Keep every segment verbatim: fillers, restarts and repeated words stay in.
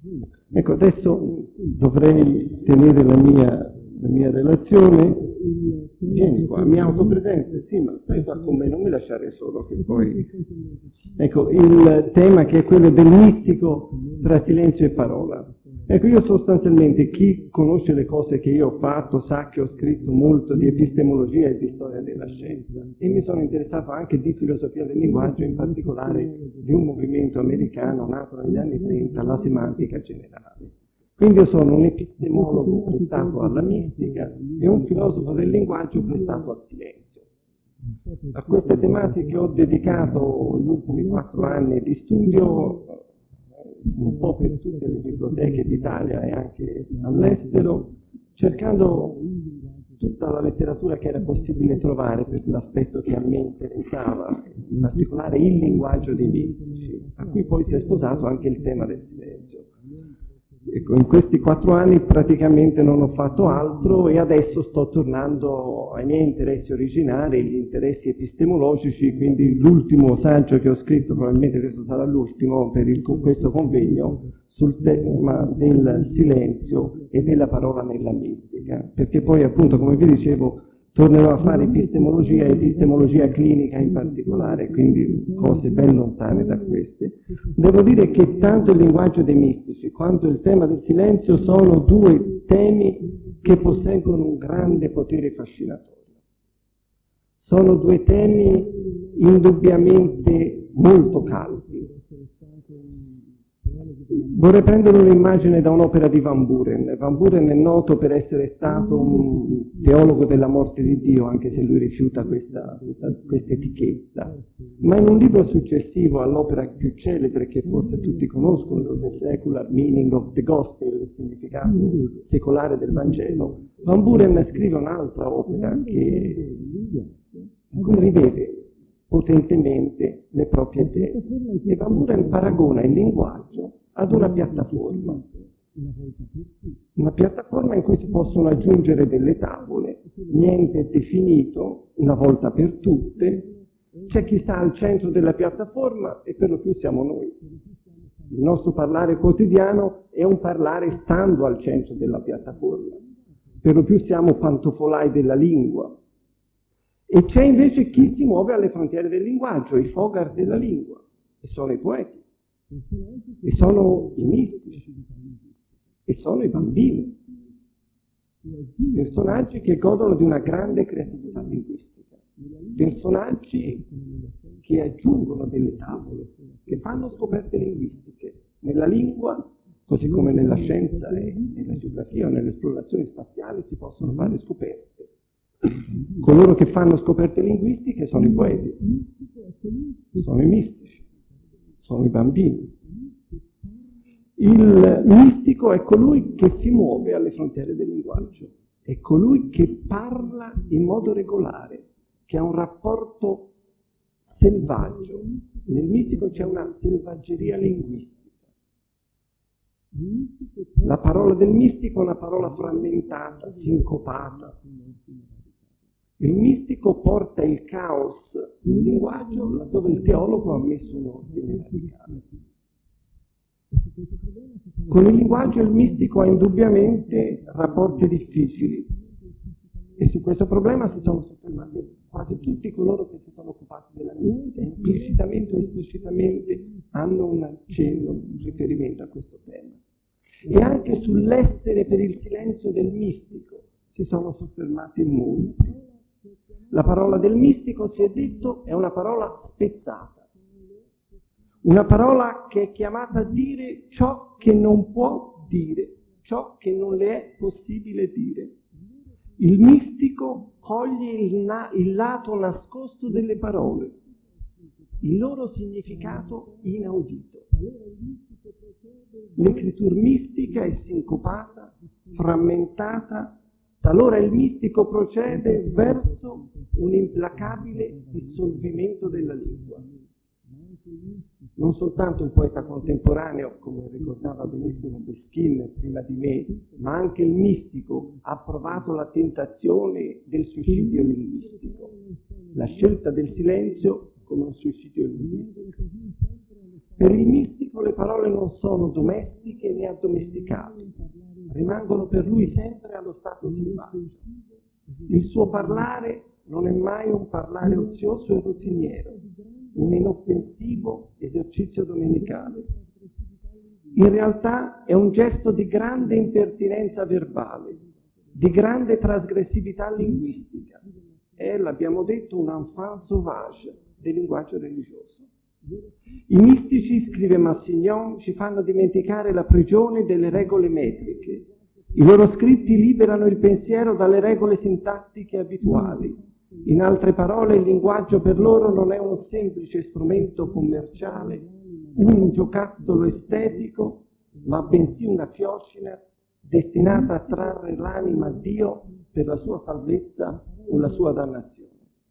Ecco, adesso dovrei tenere la mia, la mia relazione. Vieni qua, mi autopresente, sì, ma stai qua con me, non mi lasciare solo, che poi... Ecco, il tema che è quello del mistico tra silenzio e parola. Ecco, io sostanzialmente, chi conosce le cose che io ho fatto, sa che ho scritto molto di epistemologia e di storia della scienza, e mi sono interessato anche di filosofia del linguaggio, in particolare di un movimento americano nato negli anni trenta, la semantica generale. Quindi io sono un epistemologo prestato alla mistica e un filosofo del linguaggio prestato al silenzio. A queste tematiche ho dedicato gli ultimi quattro anni di studio, un po' per tutte le biblioteche d'Italia e anche all'estero, cercando tutta la letteratura che era possibile trovare per l'aspetto che a me interessava, in particolare il linguaggio dei mistici, a cui poi si è sposato anche il tema del silenzio. Ecco, in questi quattro anni praticamente non ho fatto altro e adesso sto tornando ai miei interessi originari, gli interessi epistemologici, quindi l'ultimo saggio che ho scritto, probabilmente questo sarà l'ultimo per il, questo convegno, sul tema del silenzio e della parola nella mistica, perché poi appunto, come vi dicevo, tornerò a fare epistemologia e epistemologia clinica in particolare, quindi cose ben lontane da queste. Devo dire che tanto il linguaggio dei mistici quanto il tema del silenzio sono due temi che posseggono un grande potere fascinatorio. Sono due temi indubbiamente molto caldi. Vorrei prendere un'immagine da un'opera di Van Buren. Van Buren è noto per essere stato un teologo della morte di Dio, anche se lui rifiuta questa, questa, questa etichetta. Ma in un libro successivo all'opera più celebre, che forse tutti conoscono, The Secular Meaning of the Gospel, il significato secolare del Vangelo, Van Buren scrive un'altra opera che, in cui rivede potentemente le proprie idee. E Van Buren paragona il linguaggio ad una piattaforma, una piattaforma in cui si possono aggiungere delle tavole, niente è definito una volta per tutte, c'è chi sta al centro della piattaforma e per lo più siamo noi. Il nostro parlare quotidiano è un parlare stando al centro della piattaforma, per lo più siamo pantofolai della lingua. E c'è invece chi si muove alle frontiere del linguaggio, i Fogart della lingua, e sono i poeti, e sono i mistici, e sono i bambini, personaggi che godono di una grande creatività linguistica, personaggi che aggiungono delle tavole, che fanno scoperte linguistiche nella lingua, così come nella scienza e nella geografia o nelle esplorazioni spaziali si possono fare scoperte. Coloro che fanno scoperte linguistiche sono i poeti, sono i mistici, sono i bambini. Il mistico è colui che si muove alle frontiere del linguaggio, è colui che parla in modo regolare, che ha un rapporto selvaggio. Nel mistico c'è una selvaggeria linguistica. La parola del mistico è una parola frammentata, sincopata. Il mistico porta il caos nel linguaggio laddove il teologo ha messo un ordine radicale. Con il linguaggio il mistico ha indubbiamente rapporti difficili e su questo problema si sono soffermati quasi tutti coloro che si sono occupati della mistica, implicitamente o esplicitamente hanno un accenno, un riferimento a questo tema. E anche sull'essere per il silenzio del mistico si sono soffermati molti. La parola del mistico, si è detto, è una parola spezzata, una parola che è chiamata a dire ciò che non può dire, ciò che non le è possibile dire. Il mistico coglie il, na- il lato nascosto delle parole, il loro significato inaudito. L'ecrittura mistica è sincopata, frammentata. Talora il mistico procede verso un implacabile dissolvimento della lingua. Non soltanto il poeta contemporaneo, come ricordava benissimo Beskin prima di me, ma anche il mistico ha provato la tentazione del suicidio linguistico, la scelta del silenzio come un suicidio linguistico. Per il mistico le parole non sono domestiche né addomesticate, rimangono per lui sempre allo stato selvaggio. Il suo parlare non è mai un parlare ozioso e routiniero, un inoffensivo esercizio domenicale. In realtà è un gesto di grande impertinenza verbale, di grande trasgressività linguistica. È, l'abbiamo detto, un enfant sauvage del linguaggio religioso. I mistici, scrive Massignon, ci fanno dimenticare la prigione delle regole metriche. I loro scritti liberano il pensiero dalle regole sintattiche abituali. In altre parole, il linguaggio per loro non è uno semplice strumento commerciale, un giocattolo estetico, ma bensì una fiocina destinata a trarre l'anima a Dio per la sua salvezza o la sua dannazione.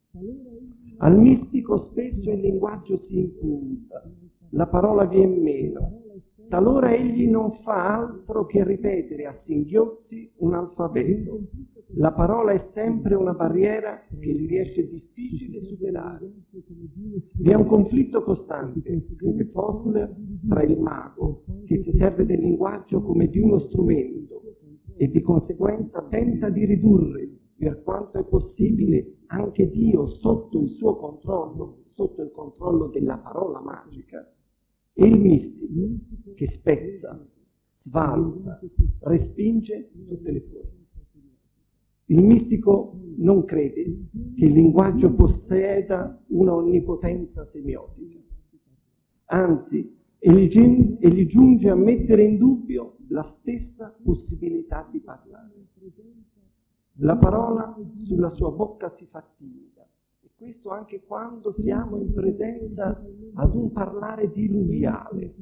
Al mistico spesso il linguaggio si impunta, la parola viene meno. Talora egli non fa altro che ripetere a singhiozzi un alfabeto. La parola è sempre una barriera che gli riesce difficile superare. Vi è un conflitto costante, scrive Fosler, tra il mago, che si serve del linguaggio come di uno strumento e di conseguenza tenta di ridurre, per quanto è possibile, anche Dio sotto il suo controllo, sotto il controllo della parola magica, e il mistico che spezza, svaluta, respinge tutte le forme. Il mistico non crede che il linguaggio posseda una onnipotenza semiotica, anzi, egli, egli giunge a mettere in dubbio la stessa possibilità di parlare. La parola sulla sua bocca si fa timida, e questo anche quando siamo in presenza ad un parlare diluviale.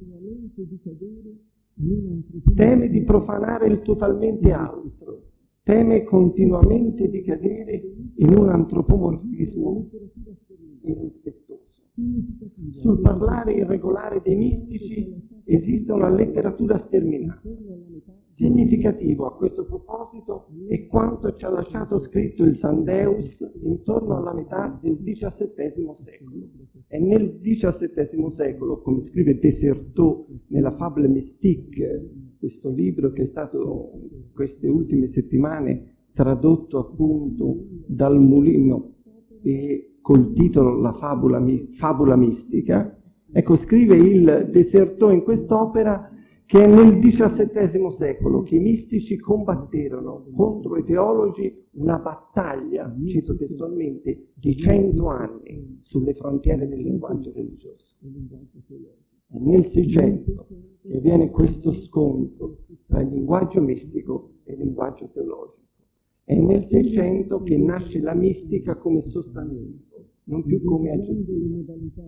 Teme di profanare il totalmente altro, teme continuamente di cadere in un antropomorfismo irrispettoso. Sul parlare irregolare dei mistici esiste una letteratura sterminata. Significativo a questo proposito è quanto ci ha lasciato scritto il Sandeus intorno alla metà del diciassettesimo secolo. E nel diciassettesimo secolo, come scrive Desserteau nella Fable Mystique, questo libro che è stato queste ultime settimane tradotto appunto dal Mulino e col titolo La fabula, fabula mistica, ecco, scrive il Desserteau in quest'opera che è nel diciassettesimo secolo che i mistici combatterono contro i teologi una battaglia, cito testualmente, di cento anni sulle frontiere del linguaggio religioso. È nel Seicento che avviene questo scontro tra il linguaggio mistico e il linguaggio teologico. È nel Seicento che nasce la mistica come sostantivo, non più come aggettivo.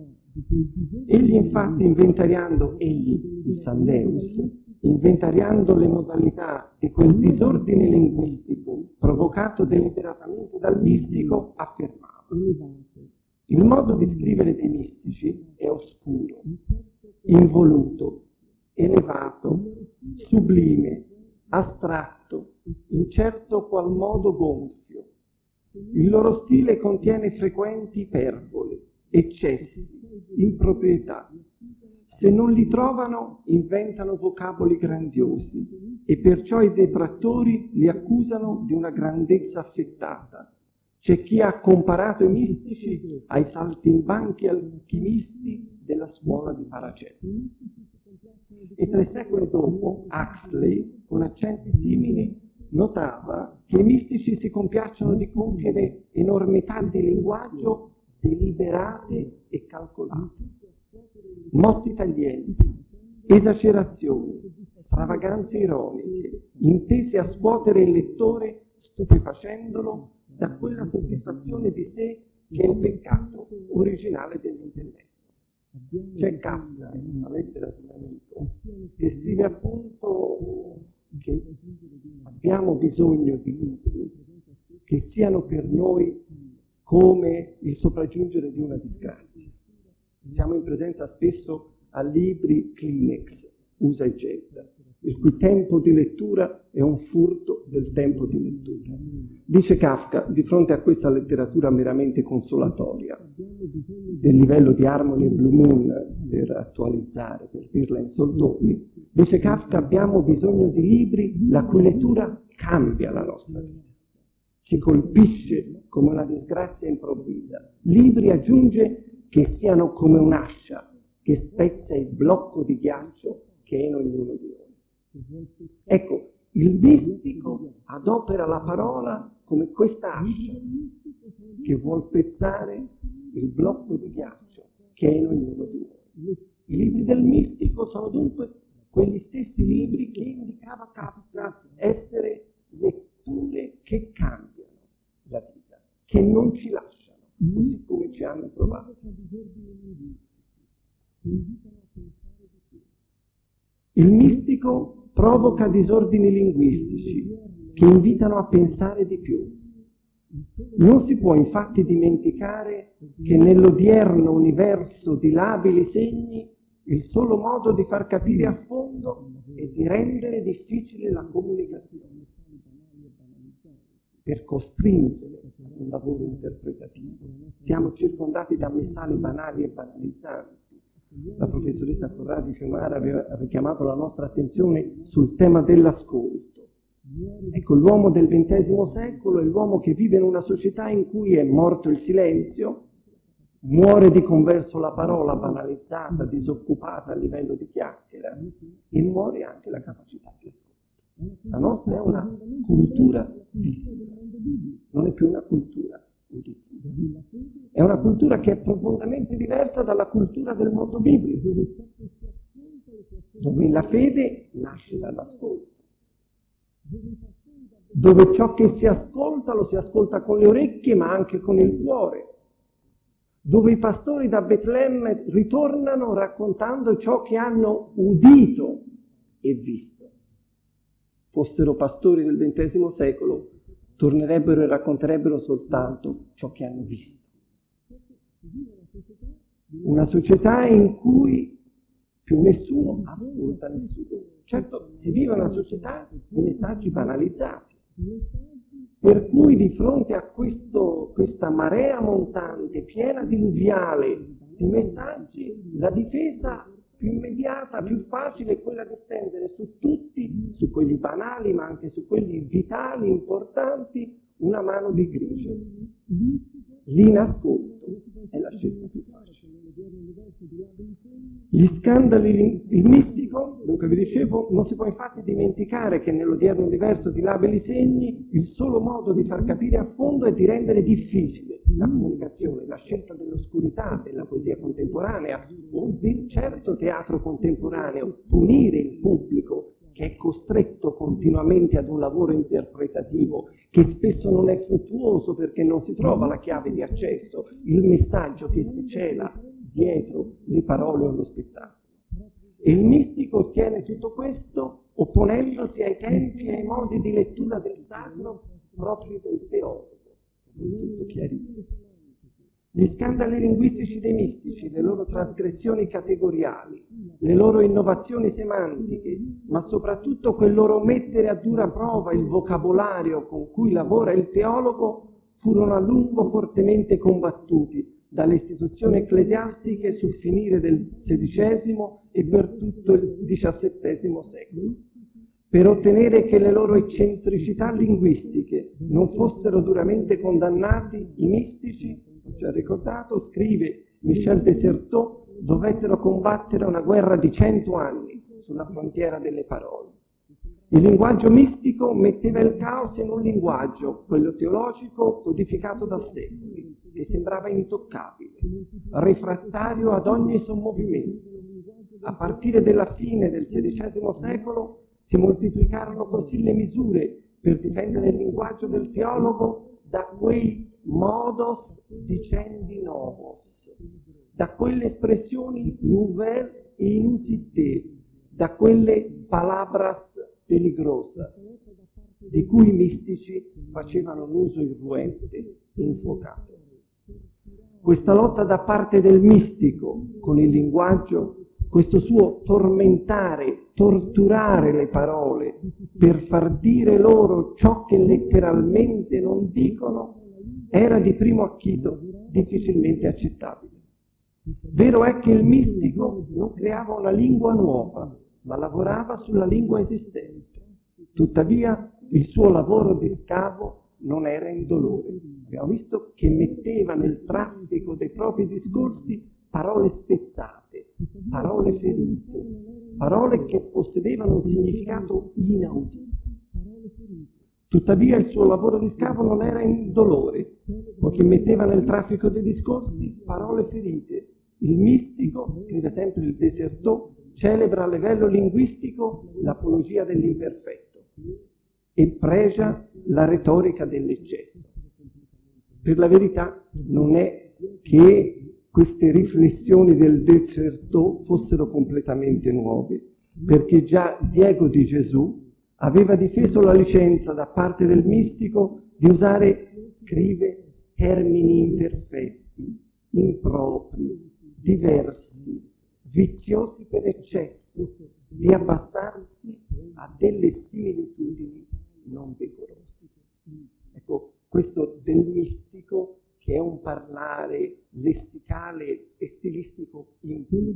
Egli infatti inventariando, egli, il Sandeus, inventariando le modalità di quel disordine linguistico provocato deliberatamente dal mistico, affermava: il modo di scrivere dei mistici è oscuro, involuto, elevato, sublime, astratto, in certo qual modo gonfio. Il loro stile contiene frequenti iperbole, eccessi, improprietà. Se non li trovano, inventano vocaboli grandiosi e perciò i detrattori li accusano di una grandezza affettata. C'è chi ha comparato i mistici ai saltimbanchi alchimisti della scuola di Paracelso. E tre secoli dopo, Huxley, con accenti simili, notava che i mistici si compiacciono di compiere enormità di linguaggio deliberate e calcolate, motti taglienti, esagerazioni, stravaganze ironiche, intese a scuotere il lettore stupefacendolo da quella soddisfazione di sé che è il peccato originale dell'intelletto. C'è Kafka, in una lettera di un amico, che scrive appunto che abbiamo bisogno di libri che siano per noi come il sopraggiungere di una disgrazia. Siamo in presenza spesso a libri Kleenex, usa e getta, il cui tempo di lettura è un furto del tempo di lettura. Dice Kafka, di fronte a questa letteratura meramente consolatoria, del livello di Harmony e Blue Moon per attualizzare, per dirla in soldoni, dice Kafka, abbiamo bisogno di libri la cui lettura cambia la nostra vita, ci colpisce come una disgrazia improvvisa. Libri, aggiunge, che siano come un'ascia che spezza il blocco di ghiaccio che è in ognuno di noi. Ecco, il mistico adopera la parola come questa ascia che vuol spezzare il blocco di ghiaccio che è in ognuno di noi. I libri del mistico sono dunque quegli stessi libri che indicava Kafka essere letture che cambiano la vita, che non ci lasciano, così come ci hanno trovato. Il mistico provoca disordini linguistici che invitano a pensare di più. Non si può infatti dimenticare che nell'odierno universo di labili segni il solo modo di far capire a fondo è di rendere difficile la comunicazione, per costringere un lavoro interpretativo. Siamo circondati da messali banali e banalizzanti. La professoressa Corradi Fiumara aveva richiamato la nostra attenzione sul tema dell'ascolto. Ecco, l'uomo del ventesimo secolo è l'uomo che vive in una società in cui è morto il silenzio, muore di converso la parola banalizzata, disoccupata a livello di chiacchiera, e muore anche la capacità di ascolto. La nostra è una cultura visiva, non è più una cultura uditiva. È una cultura che è profondamente diversa dalla cultura del mondo biblico, dove la fede nasce dall'ascolto, dove ciò che si ascolta lo si ascolta con le orecchie ma anche con il cuore, dove i pastori da Betlemme ritornano raccontando ciò che hanno udito e visto. Fossero pastori del ventesimo secolo, tornerebbero e racconterebbero soltanto ciò che hanno visto. Una società in cui più nessuno ascolta nessuno. Certo, si vive una società di messaggi banalizzati, per cui di fronte a questo, questa marea montante, piena diluviale di messaggi, la difesa più immediata, più facile è quella di stendere su tutti, su quelli banali ma anche su quelli vitali, importanti, una mano di grigio. L'inascolto è la scelta più facile. Gli scandali, il mistico, dunque vi dicevo, non si può infatti dimenticare che nell'odierno universo di labili segni il solo modo di far capire a fondo è di rendere difficile la comunicazione, la scelta dell'oscurità, della poesia contemporanea o del certo teatro contemporaneo, punire il pubblico che è costretto continuamente ad un lavoro interpretativo che spesso non è fruttuoso perché non si trova la chiave di accesso, il messaggio che si cela dietro le parole o lo spettacolo. E il mistico ottiene tutto questo opponendosi ai tempi e ai modi di lettura del sacro propri del teologo. Tutto chiarito. Gli scandali linguistici dei mistici, le loro trasgressioni categoriali, le loro innovazioni semantiche, ma soprattutto quel loro mettere a dura prova il vocabolario con cui lavora il teologo, furono a lungo fortemente combattuti dalle istituzioni ecclesiastiche sul finire del sedicesimo e per tutto il diciassettesimo secolo, per ottenere che le loro eccentricità linguistiche non fossero duramente condannati. I mistici, ci ha ricordato, scrive Michel Desserteau, dovettero combattere una guerra di cento anni sulla frontiera delle parole. Il linguaggio mistico metteva il caos in un linguaggio, quello teologico, codificato da secoli, che sembrava intoccabile, refrattario ad ogni sommovimento. A partire dalla fine del sedicesimo secolo si moltiplicarono così le misure per difendere il linguaggio del teologo da quei modos dicendi novos, da quelle espressioni nouvelle e inusité, da quelle palabras peligrosas, di cui i mistici facevano un uso irruente e infuocato. Questa lotta da parte del mistico con il linguaggio, questo suo tormentare, torturare le parole per far dire loro ciò che letteralmente non dicono, era di primo acchito difficilmente accettabile. Vero è che il mistico non creava una lingua nuova, ma lavorava sulla lingua esistente. Tuttavia il suo lavoro di scavo non era indolore. Abbiamo visto che metteva nel traffico dei propri discorsi parole spezzate, parole ferite, parole che possedevano un significato inaudito. Tuttavia il suo lavoro di scavo non era indolore, poiché metteva nel traffico dei discorsi parole ferite. Il mistico, scrive sempre il Desertò, celebra a livello linguistico l'apologia dell'imperfetto e pregia la retorica dell'eccesso. Per la verità non è che queste riflessioni del Desertò fossero completamente nuove, perché già Diego di Gesù aveva difeso la licenza da parte del mistico di usare, scrive, termini imperfetti, impropri, diversi, viziosi per eccesso, di abbassarsi a delle similitudini non decorose. Ecco, questo del mistico, che è un parlare lessicale e stilistico impuro.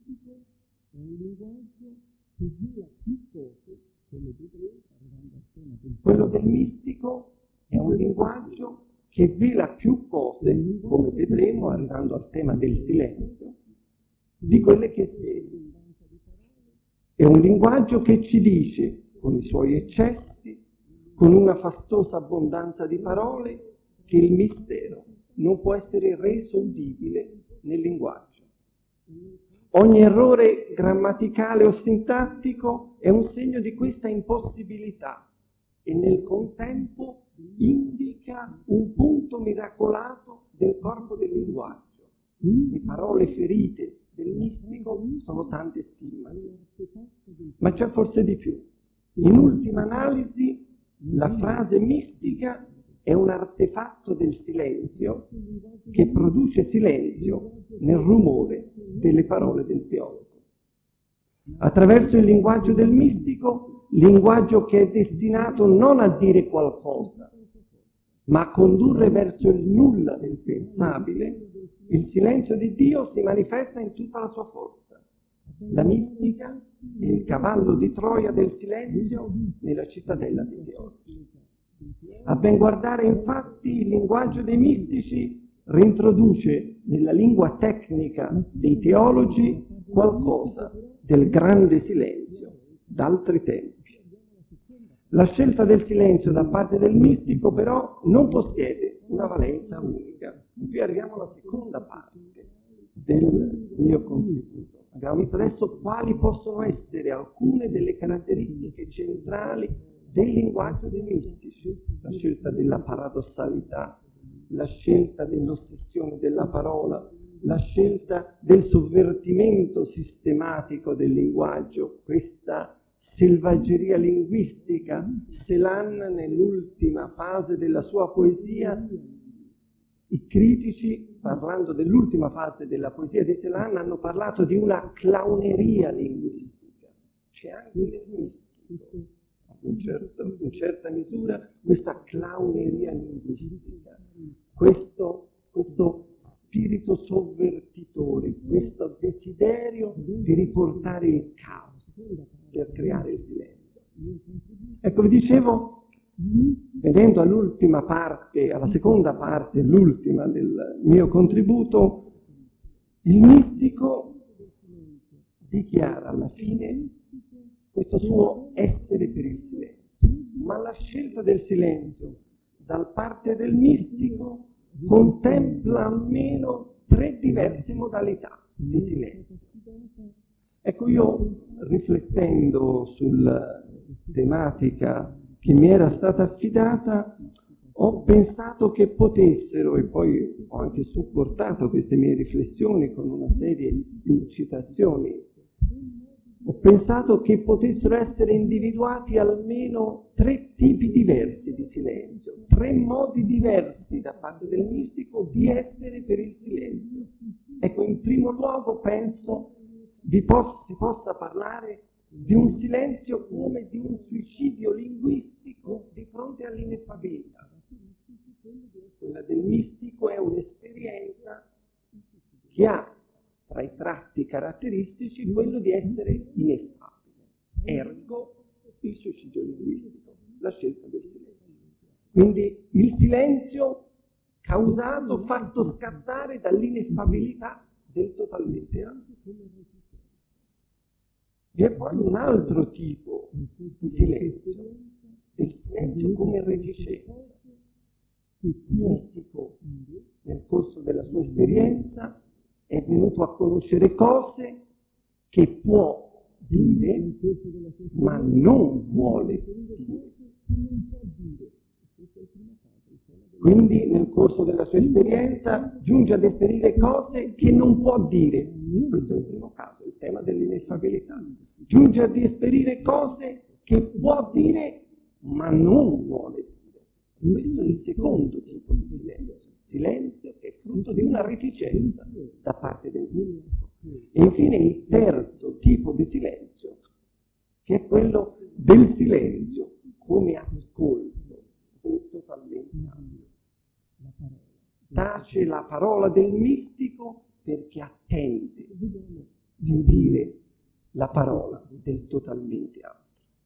È un linguaggio che viola più cose, come vedremo, arrivando al tema del... Quello del mistico è un linguaggio che vela più cose, come vedremo, arrivando al tema del silenzio, di quelle che sveli. È un linguaggio che ci dice, con i suoi eccessi, con una fastosa abbondanza di parole, che il mistero non può essere reso udibile nel linguaggio. Ogni errore grammaticale o sintattico è un segno di questa impossibilità e nel contempo indica un punto miracolato del corpo del linguaggio. Le parole ferite del mistico sono tante stigmate, ma c'è forse di più. In ultima analisi, la frase mistica è un artefatto del silenzio che produce silenzio nel rumore delle parole del teologo. Attraverso il linguaggio del mistico, linguaggio che è destinato non a dire qualcosa, ma a condurre verso il nulla del pensabile, il silenzio di Dio si manifesta in tutta la sua forza. La mistica è il cavallo di Troia del silenzio nella cittadella di oggi. A ben guardare, infatti, il linguaggio dei mistici rintroduce nella lingua tecnica dei teologi qualcosa del grande silenzio d'altri tempi. La scelta del silenzio da parte del mistico, però, non possiede una valenza unica. E qui arriviamo alla seconda parte del mio contributo. Abbiamo visto adesso quali possono essere alcune delle caratteristiche centrali del linguaggio dei mistici: la scelta della paradossalità, la scelta dell'ossessione della parola, la scelta del sovvertimento sistematico del linguaggio, questa selvaggeria linguistica. Celan, nell'ultima fase della sua poesia, i critici, parlando dell'ultima fase della poesia di Celan, hanno parlato di una clowneria linguistica. C'è anche nel mistico, in, certo, in certa misura, questa clowneria linguistica, questo, questo spirito sovvertitore, questo desiderio di riportare il caos per creare il silenzio. Ecco, vi dicevo, venendo all'ultima parte, alla seconda parte, l'ultima del mio contributo, il mistico dichiara alla fine questo suo essere per il silenzio, ma la scelta del silenzio da parte del mistico contempla almeno tre diverse modalità di silenzio. Ecco, io riflettendo sulla tematica che mi era stata affidata, ho pensato che potessero, e poi ho anche supportato queste mie riflessioni con una serie di citazioni, ho pensato che potessero essere individuati almeno tre tipi diversi di silenzio, tre modi diversi da parte del mistico di essere per il silenzio. Ecco, in primo luogo penso vi poss- si possa parlare di un silenzio come di un suicidio linguistico di fronte all'ineffabilità. Quella del mistico è un'esperienza che ha caratteristici quello di essere ineffabile. Ergo il suicidio linguistico, la scelta del silenzio. Quindi il silenzio causato, fatto scattare dall'ineffabilità del totalmente altro. Vi è poi un altro tipo di silenzio, il silenzio come reticenza. Il mistico, nel corso della sua esperienza, è venuto a conoscere cose che può dire, ma non vuole dire. Quindi nel corso della sua esperienza giunge ad esperire cose che non può dire. Questo è il primo caso, il tema dell'ineffabilità. Giunge ad esperire cose che può dire ma non vuole dire. Questo è il secondo tipo di silenzio. Silenzio che è frutto di una reticenza da parte del mistico. E infine il terzo tipo di silenzio, che è quello del silenzio come ascolto totalmente altro. Tace la parola del mistico perché attende di udire la parola del totalmente altro.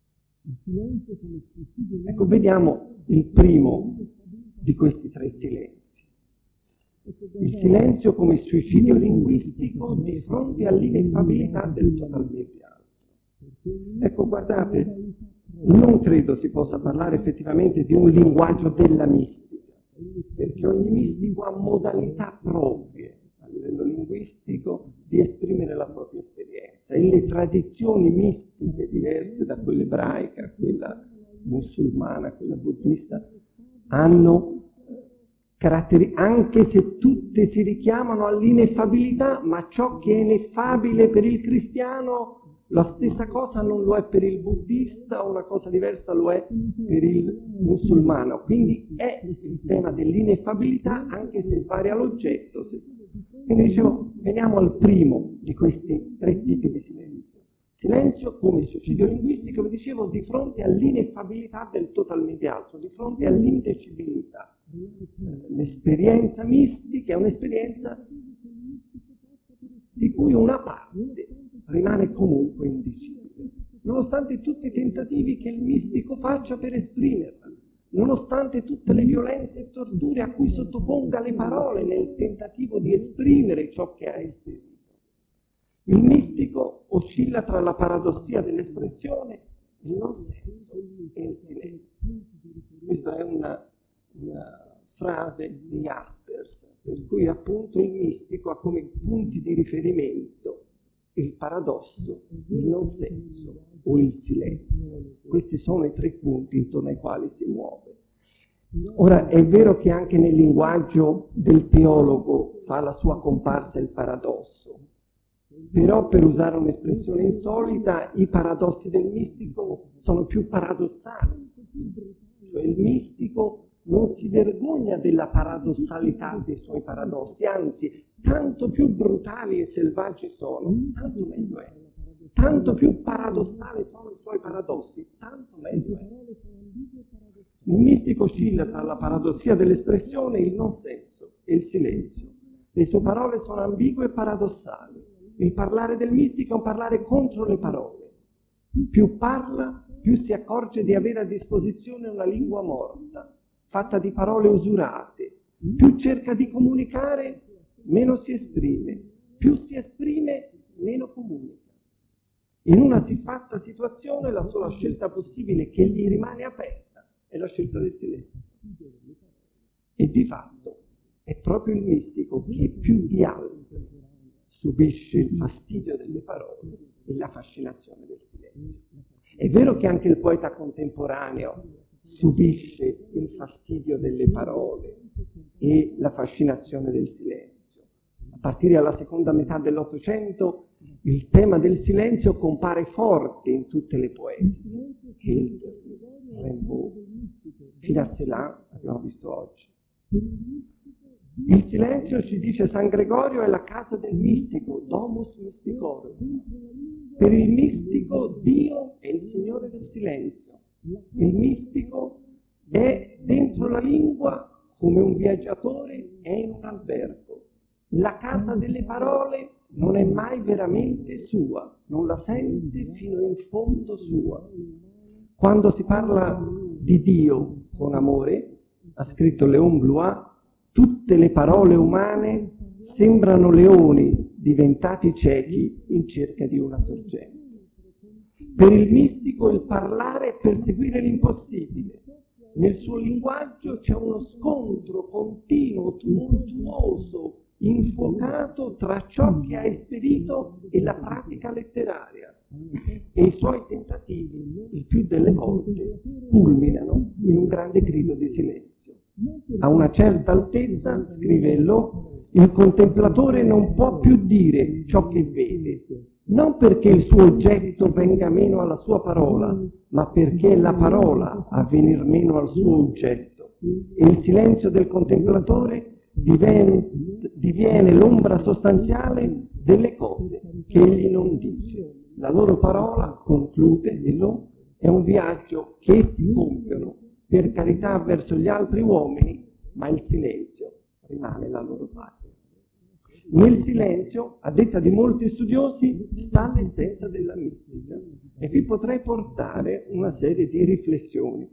Ecco, vediamo il primo di questi tre silenzi. Il silenzio come suicidio linguistico di fronte all'ineffabilità del totalmente altro. Ecco, guardate, non credo si possa parlare effettivamente di un linguaggio della mistica, perché ogni mistico ha modalità proprie a livello linguistico di esprimere la propria esperienza, e le tradizioni mistiche diverse da quella ebraica, quella musulmana, quella buddista, hanno caratteri, anche se tutte si richiamano all'ineffabilità, ma ciò che è ineffabile per il cristiano, la stessa cosa non lo è per il buddista, una cosa diversa lo è per il musulmano. Quindi è il tema dell'ineffabilità, anche se varia l'oggetto. Quindi dicevo, veniamo al primo di questi tre tipi di silenzio. Silenzio come suicidio linguistico, vi dicevo, di fronte all'ineffabilità del totalmente altro, di fronte all'indecibilità. L'esperienza mistica è un'esperienza di cui una parte rimane comunque indicibile, nonostante tutti i tentativi che il mistico faccia per esprimerla, nonostante tutte le violenze e torture a cui sottoponga le parole nel tentativo di esprimere ciò che ha esperito. Il mistico oscilla tra la paradossia dell'espressione, il non senso e il silenzio. Questa è una, una frase di Jaspers, per cui appunto il mistico ha come punti di riferimento il paradosso, il non senso o il silenzio. Questi sono i tre punti intorno ai quali si muove. Ora, è vero che anche nel linguaggio del teologo fa la sua comparsa il paradosso, però, per usare un'espressione insolita, i paradossi del mistico sono più paradossali. Cioè, il mistico non si vergogna della paradossalità dei suoi paradossi, anzi, tanto più brutali e selvaggi sono, tanto meglio è. Tanto più paradossali sono i suoi paradossi, tanto meglio è. Il mistico oscilla tra la paradossia dell'espressione, il non senso e il silenzio. Le sue parole sono ambigue e paradossali. Il parlare del mistico è un parlare contro le parole. Più parla, più si accorge di avere a disposizione una lingua morta, fatta di parole usurate. Più cerca di comunicare, meno si esprime. Più si esprime, meno comunica. In una siffatta situazione la sola scelta possibile che gli rimane aperta è la scelta del silenzio. E di fatto è proprio il mistico che più di altri subisce il fastidio delle parole e la fascinazione del silenzio. È vero che anche il poeta contemporaneo subisce il fastidio delle parole e la fascinazione del silenzio. A partire dalla seconda metà dell'Ottocento il tema del silenzio compare forte in tutte le poetiche. Hilder, Rimbaud, fino a Celan, abbiamo visto oggi. Il silenzio, ci dice San Gregorio, è la casa del mistico, domus mysticorum. Per il mistico Dio è il Signore del silenzio. Il mistico è dentro la lingua come un viaggiatore è in un albergo. La casa delle parole non è mai veramente sua, non la sente fino in fondo sua. Quando si parla di Dio con amore, ha scritto Léon Blois, tutte le parole umane sembrano leoni diventati ciechi in cerca di una sorgente. Per il mistico il parlare è perseguire l'impossibile. Nel suo linguaggio c'è uno scontro continuo, tumultuoso, infuocato tra ciò che ha esperito e la pratica letteraria. E i suoi tentativi, il più delle volte, culminano in un grande grido di silenzio. A una certa altezza, scrive Lo, il contemplatore non può più dire ciò che vede, non perché il suo oggetto venga meno alla sua parola, ma perché è la parola a venir meno al suo oggetto. E il silenzio del contemplatore diviene, diviene l'ombra sostanziale delle cose che egli non dice. La loro parola, conclude Lo, è un viaggio che essi compiono per carità verso gli altri uomini, ma il silenzio rimane la loro patria. Nel silenzio, a detta di molti studiosi, sta l'essenza della mistica. E qui potrei portare una serie di riflessioni.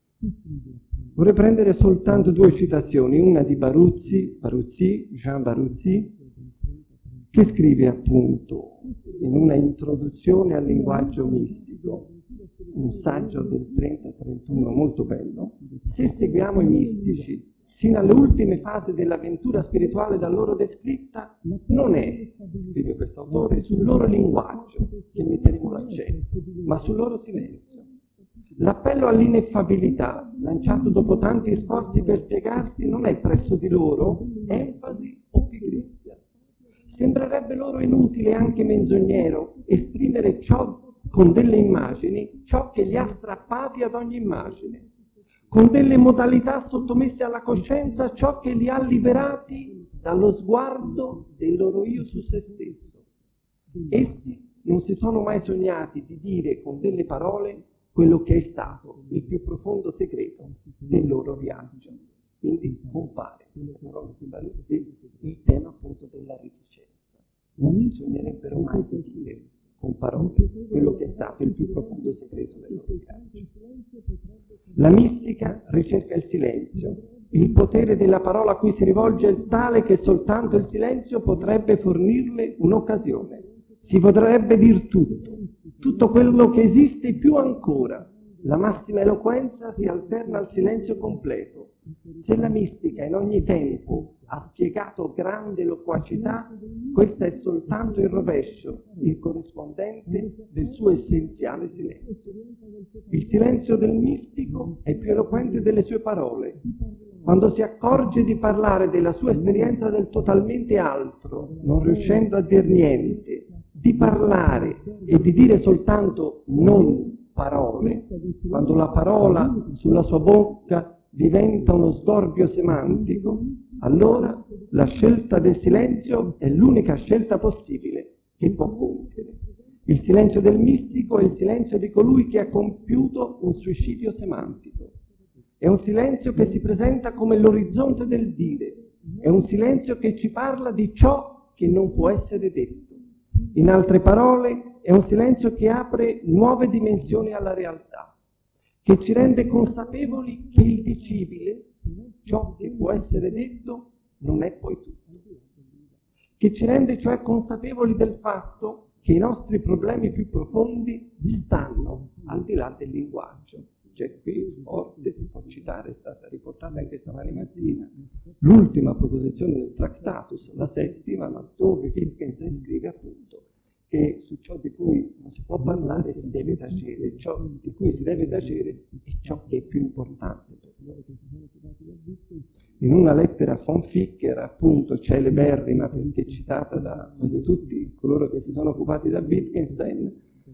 Vorrei prendere soltanto due citazioni, una di Baruzzi, Baruzzi, Jean Baruzzi, che scrive appunto in una introduzione al linguaggio mistico, un saggio del trenta trentuno molto bello: se seguiamo i mistici sino alle ultime fasi dell'avventura spirituale da loro descritta, non è, scrive questo autore, sul loro linguaggio che metteremo l'accento, ma sul loro silenzio. L'appello all'ineffabilità, lanciato dopo tanti sforzi per spiegarsi, non è presso di loro enfasi o pigrizia. Sembrerebbe loro inutile e anche menzognero esprimere ciò con delle immagini, ciò che li ha strappati ad ogni immagine, con delle modalità sottomesse alla coscienza, ciò che li ha liberati dallo sguardo del loro io su se stesso. Essi non si sono mai sognati di dire con delle parole quello che è stato il più profondo segreto del loro viaggio. Quindi compare, queste parole di Baruzzi, il tema appunto della reticenza. Non si sognerebbero mai di dire con parole quello che è stato il più profondo segreto del loro viaggio. La mistica ricerca il silenzio. Il potere della parola a cui si rivolge è tale che soltanto il silenzio potrebbe fornirle un'occasione. Si potrebbe dir tutto, tutto quello che esiste e più ancora. La massima eloquenza si alterna al silenzio completo. Se la mistica in ogni tempo ha spiegato grande loquacità, questo è soltanto il rovescio, il corrispondente del suo essenziale silenzio. Il silenzio del mistico è più eloquente delle sue parole. Quando si accorge di parlare della sua esperienza del totalmente altro, non riuscendo a dir niente, di parlare e di dire soltanto non parole, quando la parola sulla sua bocca diventa uno sdorbio semantico, allora la scelta del silenzio è l'unica scelta possibile che può compiere. Il silenzio del mistico è il silenzio di colui che ha compiuto un suicidio semantico. È un silenzio che si presenta come l'orizzonte del dire, è un silenzio che ci parla di ciò che non può essere detto. In altre parole, è un silenzio che apre nuove dimensioni alla realtà, che ci rende consapevoli che il dicibile, ciò che può essere detto, non è poi tutto. Che ci rende cioè consapevoli del fatto che i nostri problemi più profondi stanno al di là del linguaggio. Cioè qui forte si può citare, è stata riportata anche stamani mattina, l'ultima proposizione del Tractatus, la settima, ma dove Wittgenstein scrive appunto che su ciò di cui non si può parlare si deve tacere, ciò di cui si deve tacere è ciò che è più importante per noi. In una lettera a von Ficker, appunto celeberrima perché citata da quasi tutti coloro che si sono occupati da Wittgenstein,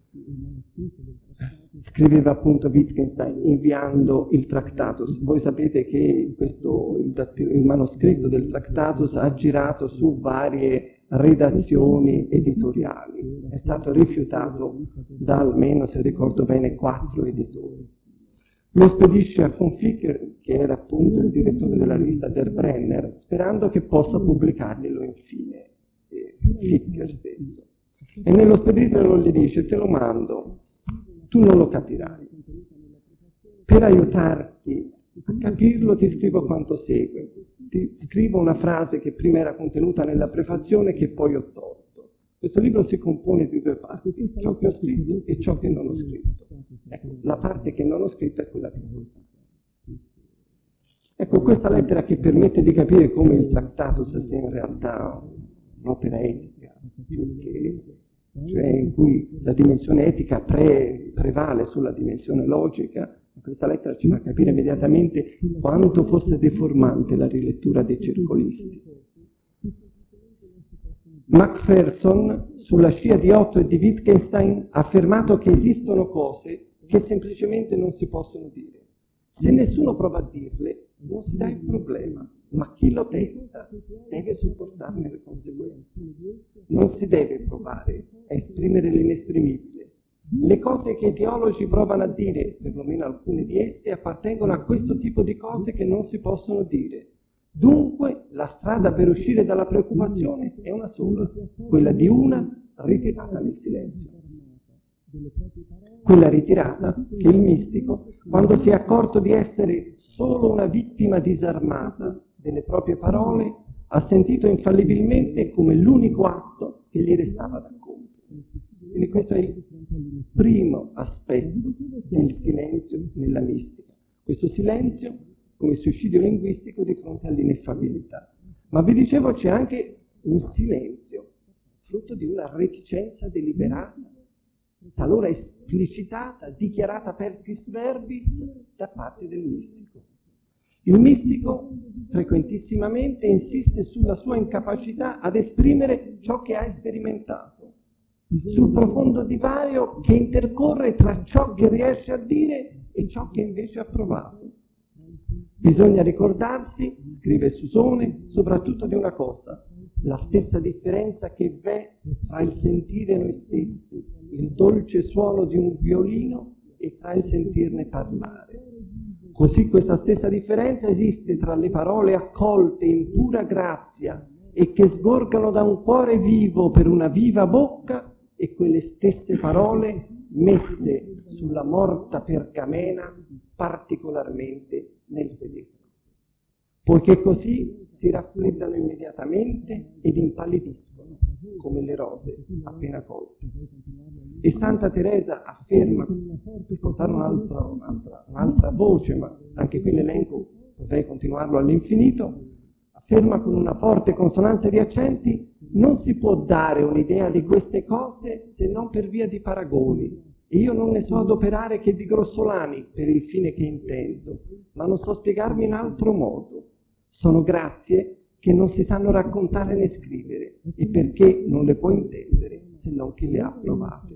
scriveva appunto Wittgenstein inviando il Tractatus. Voi sapete che questo, il, il manoscritto del Tractatus ha girato su varie redazioni editoriali, è stato rifiutato da almeno, se ricordo bene, quattro editori. Lo spedisce a von Ficker, che era appunto il direttore della rivista Der Brenner, sperando che possa pubblicarglielo infine. E Ficker stesso. E nello speditorlo gli dice: te lo mando, tu non lo capirai. Per aiutarti a capirlo ti scrivo quanto segue. Ti scrivo una frase che prima era contenuta nella prefazione che poi ho tolto. Questo libro si compone di due parti, ciò che ho scritto e ciò che non ho scritto. Ecco, la parte che non ho scritto è quella più importante. Ecco, questa lettera che permette di capire come il Tractatus sia in realtà un'opera etica, più che, cioè in cui la dimensione etica pre, prevale sulla dimensione logica. Questa lettera ci fa capire immediatamente quanto fosse deformante la rilettura dei circolisti. Macpherson, sulla scia di Otto e di Wittgenstein, ha affermato che esistono cose che semplicemente non si possono dire. Se nessuno prova a dirle, non si dà il problema, ma chi lo tenta deve sopportarne le conseguenze. Non si deve provare a esprimere l'inesprimibile. Le cose che i teologi provano a dire, perlomeno alcune di esse, appartengono a questo tipo di cose che non si possono dire. Dunque, la strada per uscire dalla preoccupazione è una sola, quella di una ritirata nel silenzio. Quella ritirata che il mistico, quando si è accorto di essere solo una vittima disarmata delle proprie parole, ha sentito infallibilmente come l'unico atto che gli restava da compiere. Quindi questo è il primo aspetto del silenzio nella mistica. Questo silenzio come suicidio linguistico di fronte all'ineffabilità. Ma vi dicevo c'è anche un silenzio, frutto di una reticenza deliberata, talora esplicitata, dichiarata pertis verbis da parte del mistico. Il mistico frequentissimamente insiste sulla sua incapacità ad esprimere ciò che ha sperimentato, sul profondo divario che intercorre tra ciò che riesce a dire e ciò che invece ha provato. Bisogna ricordarsi, scrive Susone, soprattutto di una cosa, la stessa differenza che v'è tra il sentire noi stessi, il dolce suono di un violino, e tra il sentirne parlare. Così questa stessa differenza esiste tra le parole accolte in pura grazia e che sgorgano da un cuore vivo per una viva bocca e quelle stesse parole messe sulla morta pergamena, particolarmente nel tedesco. Poiché così si raffreddano immediatamente ed impallidiscono, come le rose appena colte. E Santa Teresa afferma, per portare un'altra, un'altra, un'altra voce, ma anche qui l'elenco potrei continuarlo all'infinito, afferma con una forte consonanza di accenti: non si può dare un'idea di queste cose se non per via di paragoni, e io non ne so adoperare che di grossolani per il fine che intendo, ma non so spiegarmi in altro modo. Sono grazie che non si sanno raccontare né scrivere, e perché non le può intendere se non chi le ha provate.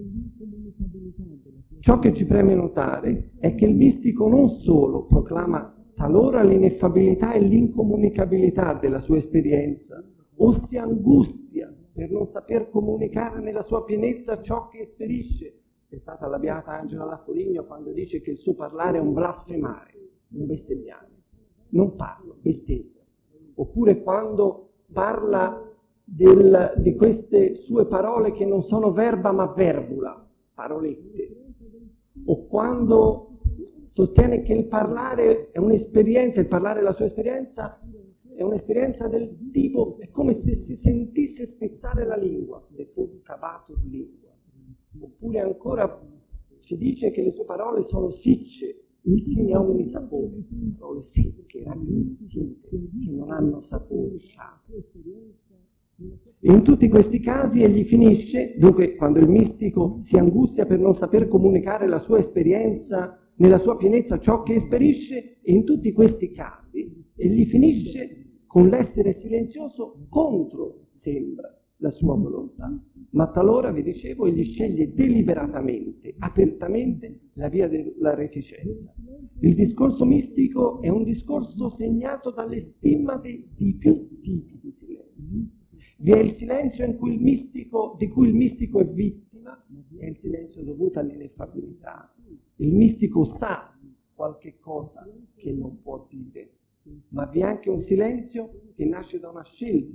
Ciò che ci preme notare è che il mistico non solo proclama talora l'ineffabilità e l'incomunicabilità della sua esperienza, o si angustia per non saper comunicare nella sua pienezza ciò che esperisce. Pensate alla beata Angela da Foligno quando dice che il suo parlare è un blasfemare, un bestemmiare. Non parlo, bestemmio. Oppure quando parla del, di queste sue parole che non sono verba ma verbula, parolette. O quando sostiene che il parlare è un'esperienza, il parlare la sua esperienza è un'esperienza del tipo, è come se si sentisse spezzare la lingua, de cavatur lingua. Oppure ancora ci dice che le sue parole sono sicce, missimi a ogni sapore, parole secche, raggrinzite, che non hanno sapore, sciate. E in tutti questi casi egli finisce, dunque quando il mistico si angustia per non saper comunicare la sua esperienza nella sua pienezza ciò che esperisce, e in tutti questi casi egli finisce con l'essere silenzioso contro, sembra, la sua volontà. Ma talora, vi dicevo, egli sceglie deliberatamente, apertamente, la via della reticenza. Il discorso mistico è un discorso segnato dalle stimmate di più tipi di silenzio. Vi è il silenzio in cui il mistico, di cui il mistico è vittima, è il silenzio dovuto all'ineffabilità. Il mistico sa qualche cosa che non può dire, ma vi è anche un silenzio che nasce da una scelta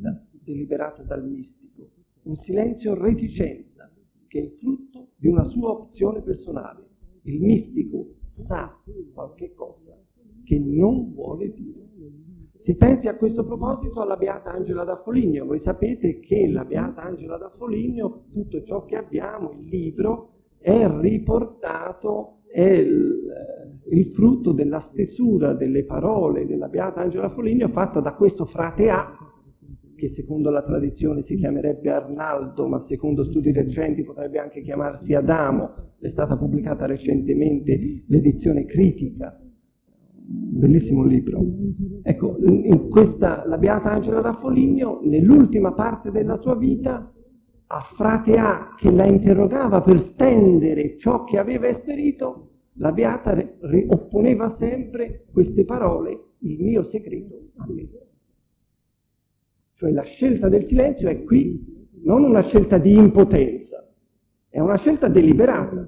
deliberata dal mistico, un silenzio reticenza, che è il frutto di una sua opzione personale. Il mistico sa qualche cosa che non vuole dire. Si pensi a questo proposito alla Beata Angela da Foligno. Voi sapete che la Beata Angela da Foligno, tutto ciò che abbiamo, il libro, è riportato, è il, il frutto della stesura delle parole della Beata Angela da Foligno fatta da questo frate A, che secondo la tradizione si chiamerebbe Arnaldo, ma secondo studi recenti potrebbe anche chiamarsi Adamo. È stata pubblicata recentemente l'edizione critica, un bellissimo libro. Ecco, in questa, la Beata Angela da Foligno, nell'ultima parte della sua vita, a frate A che la interrogava per stendere ciò che aveva esperito, la Beata re, re, opponeva sempre queste parole: il mio segreto a me. Cioè la scelta del silenzio è qui non una scelta di impotenza, è una scelta deliberata,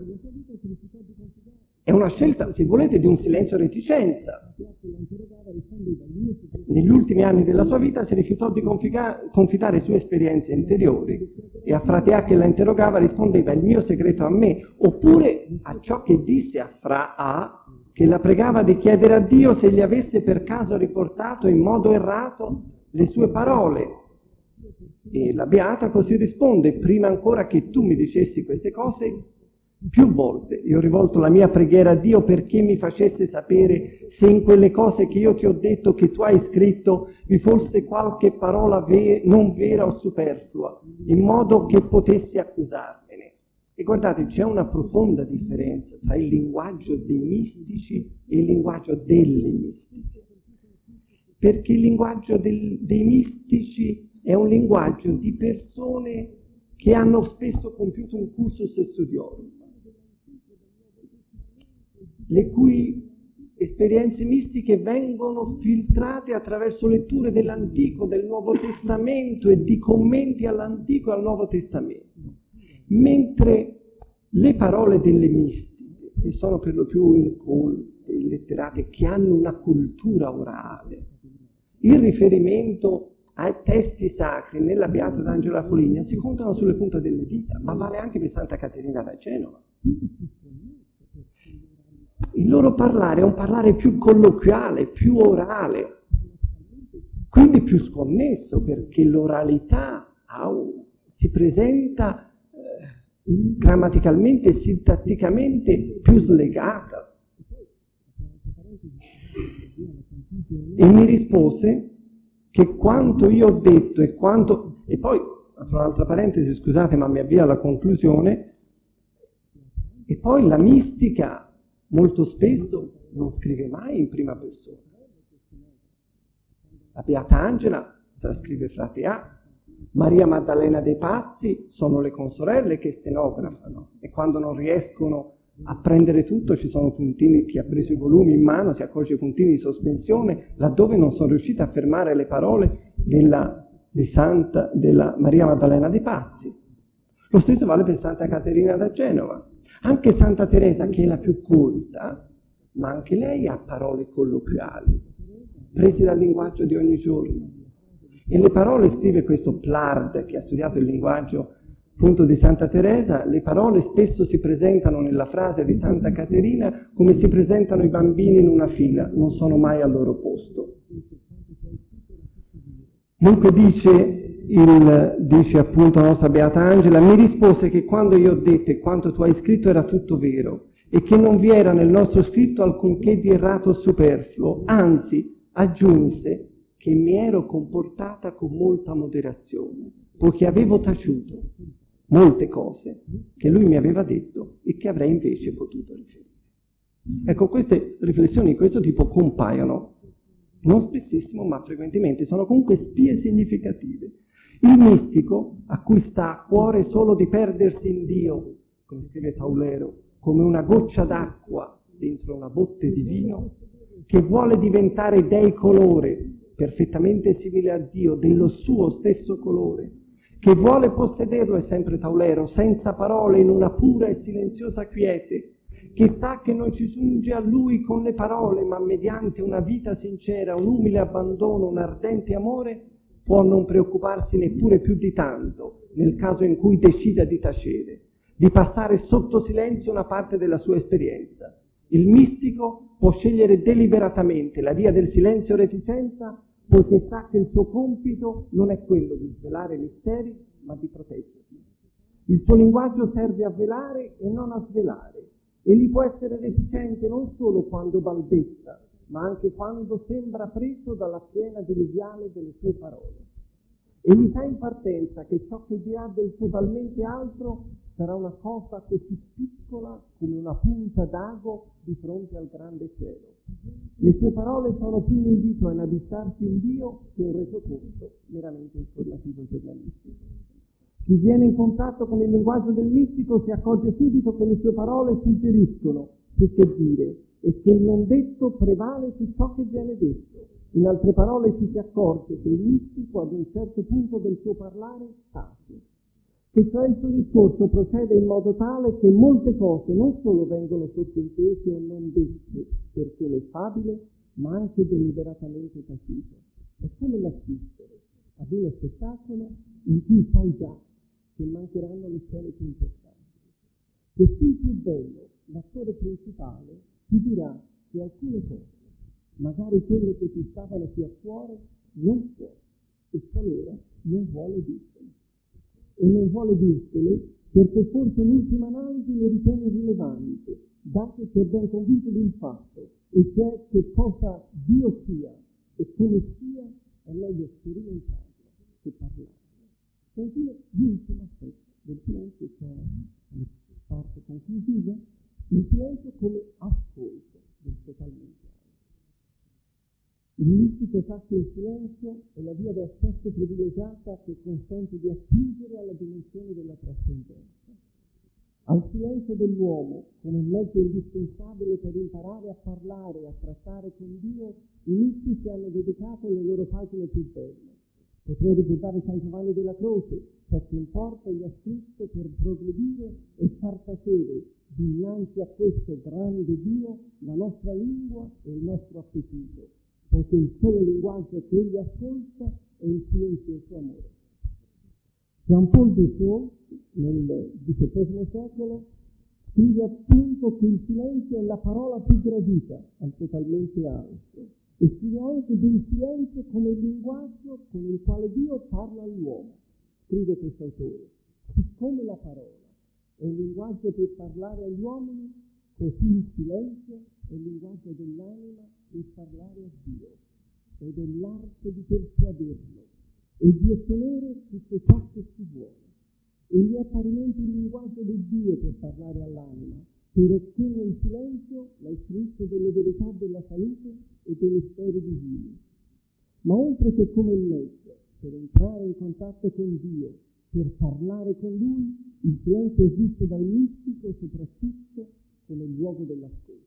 è una scelta, se volete, di un silenzio reticenza. Negli ultimi anni della sua vita si rifiutò di configa- confidare sue esperienze interiori e a frate A che la interrogava rispondeva: il mio segreto a me, oppure a ciò che disse a fra A che la pregava di chiedere a Dio se gli avesse per caso riportato in modo errato le sue parole. E la Beata così risponde: prima ancora che tu mi dicessi queste cose, più volte io ho rivolto la mia preghiera a Dio perché mi facesse sapere se in quelle cose che io ti ho detto, che tu hai scritto, vi fosse qualche parola ve- non vera o superflua, in modo che potessi accusarmene. E guardate, c'è una profonda differenza tra il linguaggio dei mistici e il linguaggio delle mistiche. Perché il linguaggio del, dei mistici è un linguaggio di persone che hanno spesso compiuto un cursus studiorum, le cui esperienze mistiche vengono filtrate attraverso letture dell'Antico, del Nuovo Testamento e di commenti all'Antico e al Nuovo Testamento, mentre le parole delle mistiche, che sono per lo più incolte, illetterate, che hanno una cultura orale, il riferimento ai testi sacri nella Beata Angela da Foligno si contano sulle punte delle dita, ma vale anche per Santa Caterina da Genova. Il loro parlare è un parlare più colloquiale, più orale, quindi più sconnesso, perché l'oralità un, si presenta eh, grammaticalmente e sintatticamente più slegata. E mi rispose che quanto io ho detto e quanto... E poi, apro un'altra parentesi, scusate, ma mi avvio alla conclusione. E poi la mistica molto spesso non scrive mai in prima persona. La Beata Angela trascrive frate A, Maria Maddalena dei Pazzi sono le consorelle che stenografano, e quando non riescono a prendere tutto ci sono puntini, chi ha preso i volumi in mano si accorge i puntini di sospensione laddove non sono riuscite a fermare le parole della, di Santa, della Maria Maddalena dei Pazzi. Lo stesso vale per Santa Caterina da Genova. Anche Santa Teresa, che è la più colta, ma anche lei ha parole colloquiali, prese dal linguaggio di ogni giorno. E le parole, scrive questo Plard, che ha studiato il linguaggio appunto di Santa Teresa, le parole spesso si presentano nella frase di Santa Caterina come si presentano i bambini in una fila, non sono mai al loro posto. Dunque dice... Il, dice appunto la nostra Beata Angela, mi rispose che quando io ho detto e quanto tu hai scritto era tutto vero e che non vi era nel nostro scritto alcunché di errato o superfluo, anzi aggiunse che mi ero comportata con molta moderazione, poiché avevo taciuto molte cose che lui mi aveva detto e che avrei invece potuto riferire. Ecco, queste riflessioni di questo tipo compaiono non spessissimo, ma frequentemente, sono comunque spie significative. Il mistico, a cui sta a cuore solo di perdersi in Dio, come scrive Taulero, come una goccia d'acqua dentro una botte di vino, che vuole diventare dei colore, perfettamente simile a Dio, dello suo stesso colore, che vuole possederlo, è sempre Taulero, senza parole, in una pura e silenziosa quiete, che sa che non ci giunge a lui con le parole, ma mediante una vita sincera, un umile abbandono, un ardente amore, può non preoccuparsi neppure più di tanto nel caso in cui decida di tacere, di passare sotto silenzio una parte della sua esperienza. Il mistico può scegliere deliberatamente la via del silenzio reticenza, poiché sa che il suo compito non è quello di svelare misteri, ma di proteggerli. Il suo linguaggio serve a velare e non a svelare. Egli può essere reticente non solo quando balbetta, ma anche quando sembra preso dalla piena diluviale delle sue parole. Egli sa in partenza che ciò che dirà del totalmente altro sarà una cosa così piccola come una punta d'ago di fronte al grande cielo. Le sue parole sono più un invito a inabissarsi in Dio che un resoconto meramente informativo giornalistico. Chi viene in contatto con il linguaggio del mistico si accorge subito che le sue parole suggeriscono più che dire e che il non detto prevale su ciò che viene detto. In altre parole ci si accorge che il mistico ad un certo punto del suo parlare tace, che cioè il suo discorso procede in modo tale che molte cose non solo vengono sottintese o non dette perché ineffabile, ma anche deliberatamente tacite. È come l'assistere ad uno spettacolo in cui sai già che mancheranno le scene più importanti. Che sul più bello, l'attore principale ti dirà che alcune cose, magari quelle che ti stavano più a cuore, non può e talora non vuole dirtele. E non vuole dirtele perché forse in ultima analisi le ritiene rilevanti, dato che è ben convinto di un fatto, e cioè che cosa Dio sia e come sia è meglio sperimentarlo che parlarlo. E infine l'ultimo aspetto del silenzio, cioè la parte conclusiva, il silenzio come ascolto del totalmente altro. Il mistico sa che il silenzio è la via d'accesso privilegiata che consente di attingere alla dimensione della trascendenza. Al silenzio dell'uomo, come mezzo indispensabile per imparare a parlare e a trattare con Dio, i mistici hanno dedicato le loro pagine più belle. Potrei ricordare San Giovanni della Croce, ciò che importa gli ha scritto per progredire e far tacere dinanzi a questo grande Dio la nostra lingua e il nostro appetito, poiché il solo linguaggio che egli ascolta è il silenzioso amore. Jean-Paul Dufour, nel diciottesimo secolo, scrive appunto che il silenzio è la parola più gradita al totalmente altro, e scrive anche del silenzio come il linguaggio con il quale Dio parla all'uomo. Scrive questo autore: siccome la parola è il linguaggio per parlare agli uomini, così il silenzio è il linguaggio dell'anima per parlare a Dio, ed è l'arte di persuaderlo e di ottenere tutto ciò che si vuole. Egli è parimenti il linguaggio di Dio per parlare all'anima, perché nel silenzio la istruisce delle verità della salute e dei misteri divini. Ma oltre che come il mezzo per entrare in contatto con Dio, per parlare con Lui, il silenzio esiste dal mistico soprattutto come luogo dell'ascolto.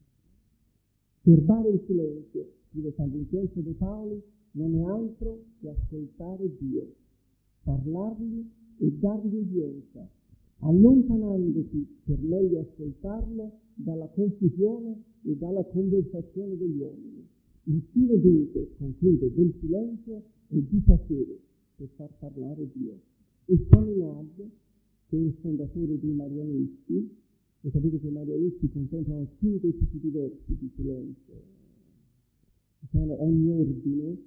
Serbare il silenzio, scrive San Vincenzo de Paoli, non è altro che ascoltare Dio, parlargli e dargli udienza, allontanandosi per meglio ascoltarlo dalla confusione e dalla conversazione degli uomini. Il fine dunque, conclude, del silenzio è di tacere per far parlare Dio. E Chaminade, che è il fondatore dei Marianisti, e sapete che i Marianisti contemplano cinque tipi diversi di silenzio. Diciamo, ogni ordine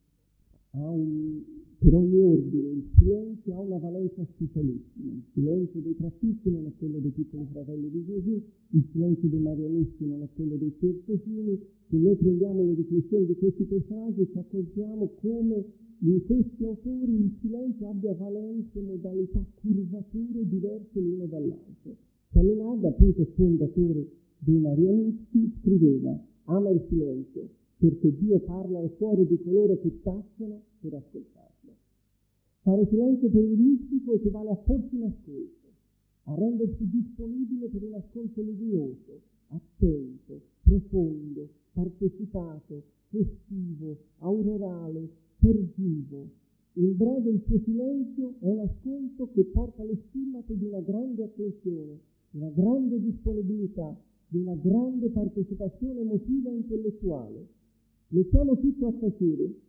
ha un, per ogni ordine il silenzio ha una valenza specialissima. Il silenzio dei trappisti non è quello dei piccoli fratelli di Gesù, il silenzio dei Marianisti non è quello dei certosini. Se noi prendiamo le riflessioni di questi personaggi ci accorgiamo come in questi autori il silenzio abbia valenze, modalità, curvature diverse l'uno dall'altro. Chaminade, appunto fondatore dei Marianisti, scriveva: ama il silenzio perché Dio parla al cuore di coloro che tacciono per ascoltarlo. Fare silenzio per il mistico equivale a porsi in ascolto, a rendersi disponibile per un ascolto luminoso, attento, profondo, partecipato, festivo, aurorale, sorgivo. In breve, il suo silenzio è un ascolto che porta le stigmate di una grande attenzione, di una grande disponibilità, di una grande partecipazione emotiva e intellettuale. Mettiamo tutto a tacere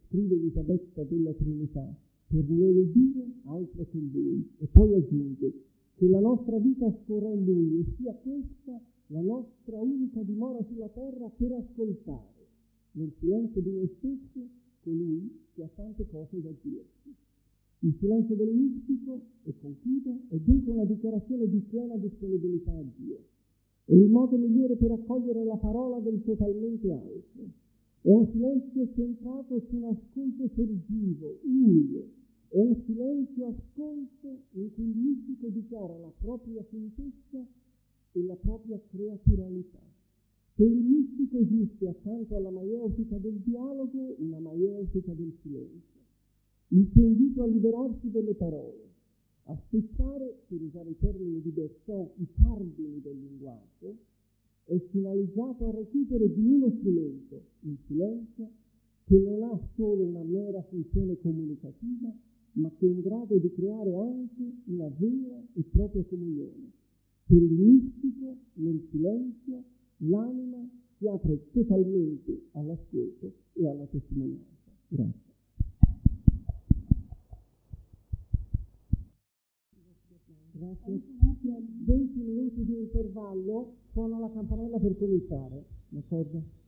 scrive Elisabetta della Trinità, per non udire altro che Lui. E poi aggiunge che la nostra vita scorra in Lui e sia questa la nostra unica dimora sulla terra per ascoltare, nel silenzio di noi stessi, colui che ha tante cose da dirci. Il silenzio del mistico, e concludo, è dunque una dichiarazione di piena disponibilità a Dio. È il modo migliore per accogliere la parola del totalmente altro. È un silenzio centrato su un ascolto sorgivo, umile. È un silenzio ascolto in cui il mistico dichiara la propria finitezza e la propria creaturalità. Per il mistico esiste accanto alla maieutica del dialogo una maieutica del silenzio. Il suo invito a liberarsi delle parole, a spezzare, per usare i termini di Bergson, i cardini del linguaggio, è finalizzato al recupero di uno strumento, il silenzio, che non ha solo una mera funzione comunicativa, ma che è in grado di creare anche una vera e propria comunione. Per il mistico, nel silenzio, l'anima si apre totalmente all'ascolto e alla testimonianza. Grazie. Grazie. venti minuti di intervallo, suona la campanella per cominciare, d'accordo?